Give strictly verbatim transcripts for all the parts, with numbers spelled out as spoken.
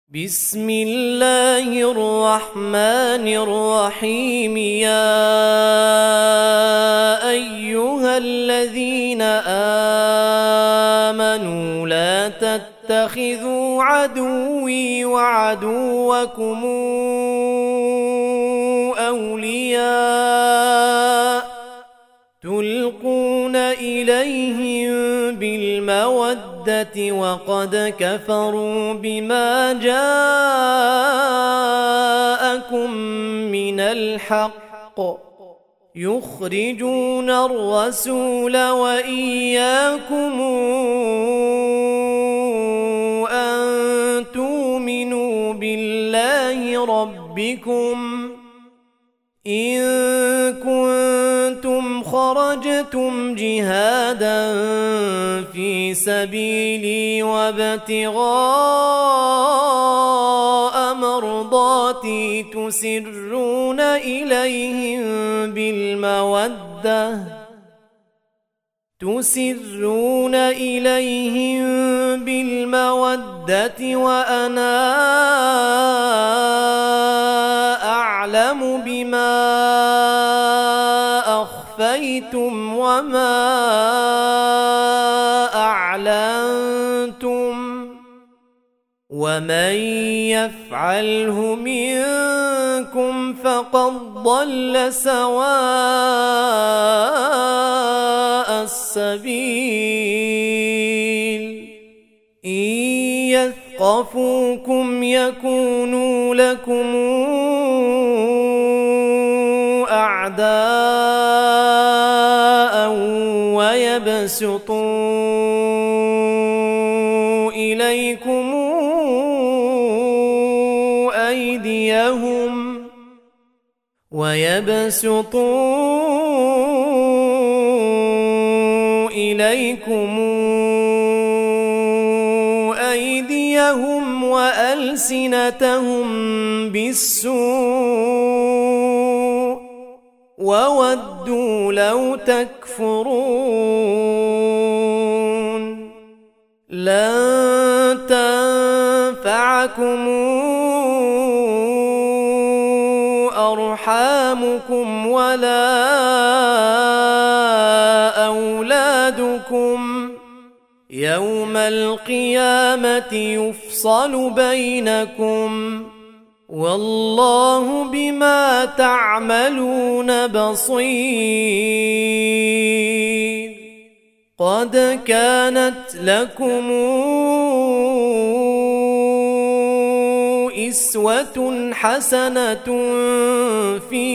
بسم الله الرحمن الرحيم. يا أيها الذين آمنوا لا تتخذوا عدوي وعدوكم أولياء تلقون إليهم بالمودة وقد كفروا بما جاءكم من الحق يخرجون الرسول وإياكم أن تؤمنوا بالله ربكم إن كنتم خرجتم جهادا في سبيلي وابتغاء مرضاتي تسرون إليهم بالمودة تسرون إليهم بالمودة وأنا أعلم بما أخفيتم وما أعلنتم ومن يفعله منكم فقد ضل سواء السبيل. إن يثقفوكم يكونوا لكم أعداء ويبسطوا إليكم أيديهم ويبسطوا إليكم أيديهم وألسنتهم بالسوء وودوا لو تكفرون. لن تنفعكم أرحامكم ولا أولادكم يوم القيامة يفصل بينكم والله بما تعملون بصير. قد كانت لكم أسوة حسنة في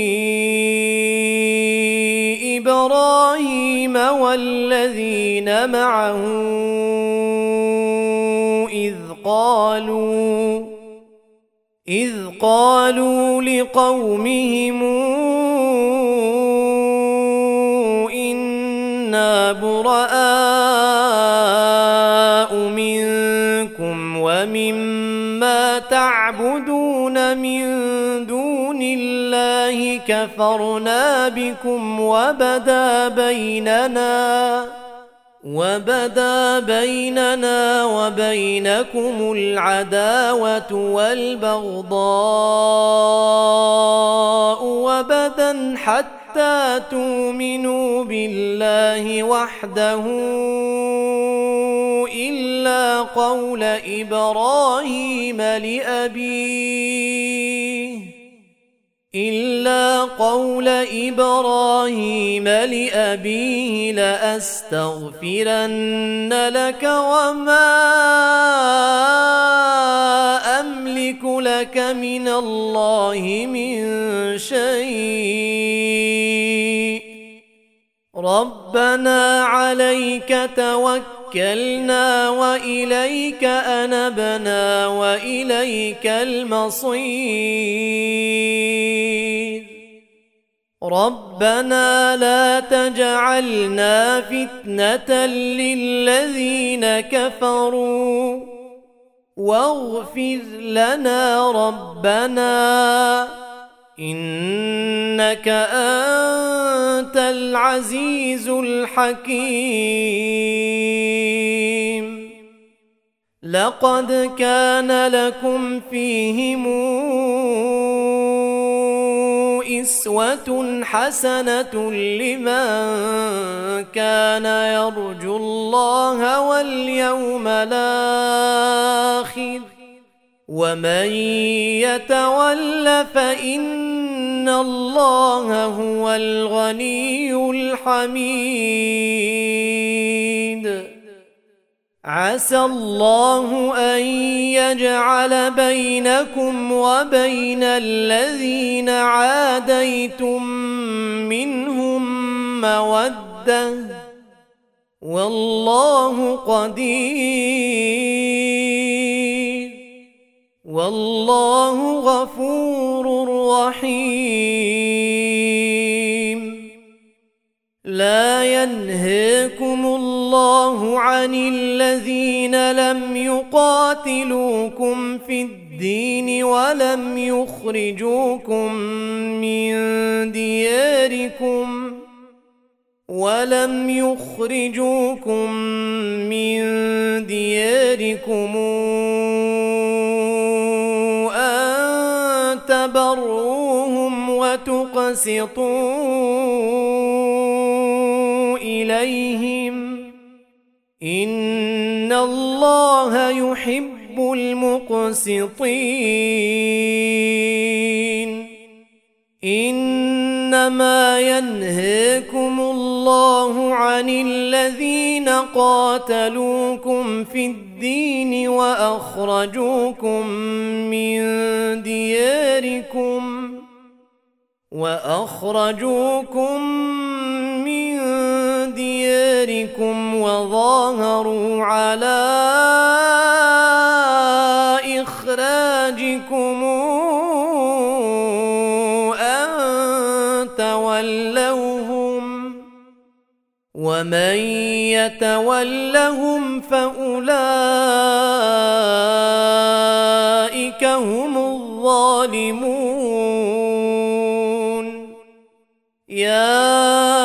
إبراهيم والذين معه إذ قالوا إذ قالوا لقومهم إنا براء منكم ومما تعبدون من دون الله كفرنا بكم وبدا بيننا وبدا بيننا وبينكم العداوة والبغضاء وبدا حتى تؤمنوا بالله وحده إلا قول إبراهيم لأبيه إلا قول إبراهيم لأبيه لأستغفرن لك وما أملك لك من الله من شيء ربنا عليك توكلنا وإليك أنبنا وإليك المصير. ربنا لا تجعلنا فتنة للذين كفروا واغفر لنا ربنا إنك أنت العزيز الحكيم. لقد كان لكم فيهم أسوة حسنة لمن كان يرجو الله واليوم الآخر ومن يتول فإن الله هو الغني الحميد. عسى الله أن يجعل بينكم وبين الذين عاديتم منهم مودة والله قدير والله غفور رحيم. لا ينهاكم الله عن الذين لم يقاتلوكم في الدين ولم يخرجوكم من دياركم ولم يخرجوكم من دياركم أن تبروهم وتقسطوا إليهم إن الله يحب المقسطين. إنما ينهاكم الله عن الذين قاتلوكم في الدين وأخرجوكم من دياركم وأخرجوكم من دياركم وظاهروا على إخراجكم أن تولوهم ومن يتولهم فأولئك هم الظالمون. يا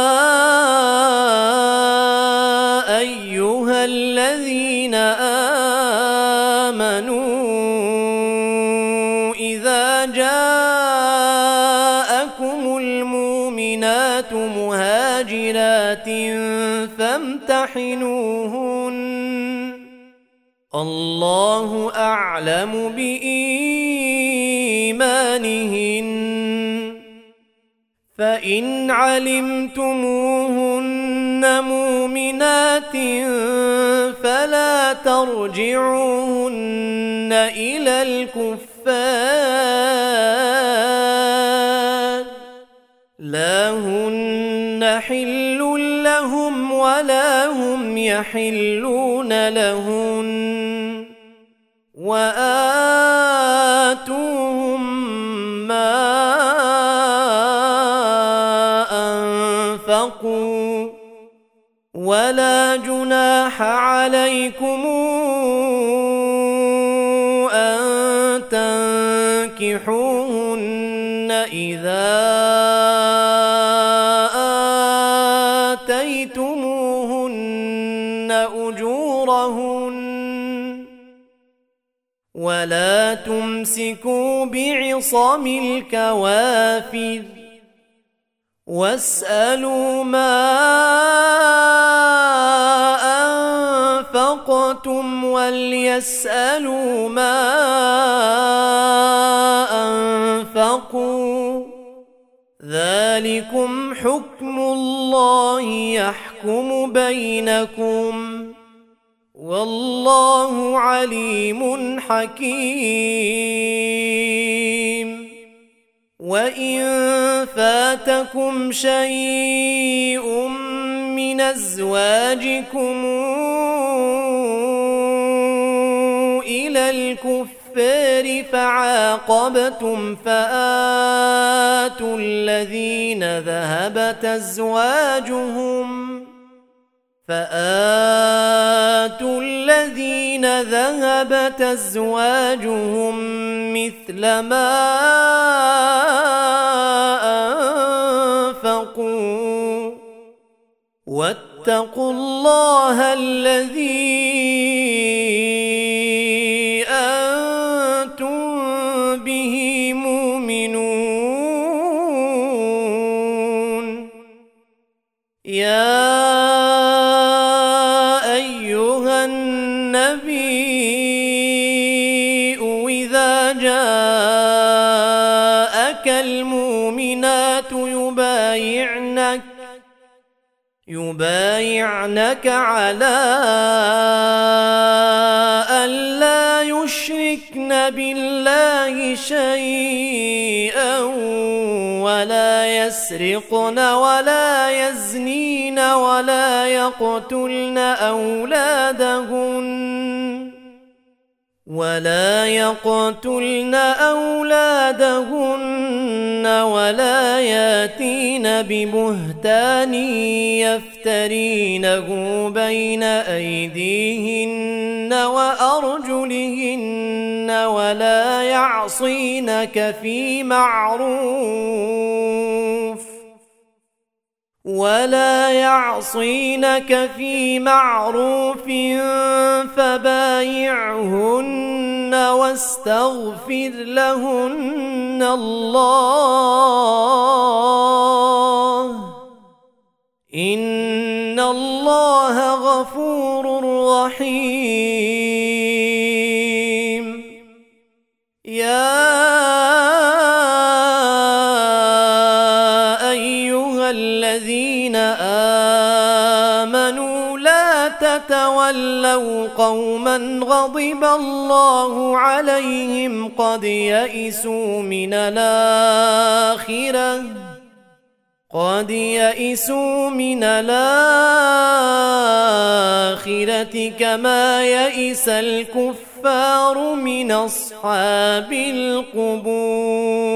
أيها الذين آمنوا إذا جاءكم المؤمنات مهاجرات فامتحنوهن الله أعلم بإيمانهن فإن علمتموهن مؤمنات فلا ترجعوهن إلى الكفار لا هن حل لهم ولا هم يحلون لهن وآتوهم ما أنفقوا ولا جناح عليكم أن تنكحوهن إذا آتيتموهن أجورهن ولا تمسكوا بعصم الكوافر واسألوا ما أنفقتم وليسألوا ما أنفقوا ذلكم حكم الله يحكم بينكم والله عليم حكيم. وإن فاتكم شيء من أزواجكم إلى الكفار فعاقبتم فآتوا الذين ذهبت أزواجهم فآتوا الذين ذهبت أزواجهم مثل ما أنفقوا واتقوا الله الذي به مؤمنون يا أيها النبي إذا جاءك المؤمنات يبايعنك يبايعنك على أن لا يشركن بالله شيئا ولا يسرقن ولا يزنين ولا يقتلن أولادهن ولا يقتلن أولادهن ولا ياتين ببهتان يفترينه بين أيديهن وأرجلهن ولا يعصينك في معروف ولا يعصينك في معروف فبايعهن واستغفر لهن الله إن الله غفور رحيم يا الذين آمنوا لا تتولوا قوما غضب الله عليهم قد يئسوا من الآخرة قد يئسوا من الآخرة كما يئس الكفار من أصحاب القبور.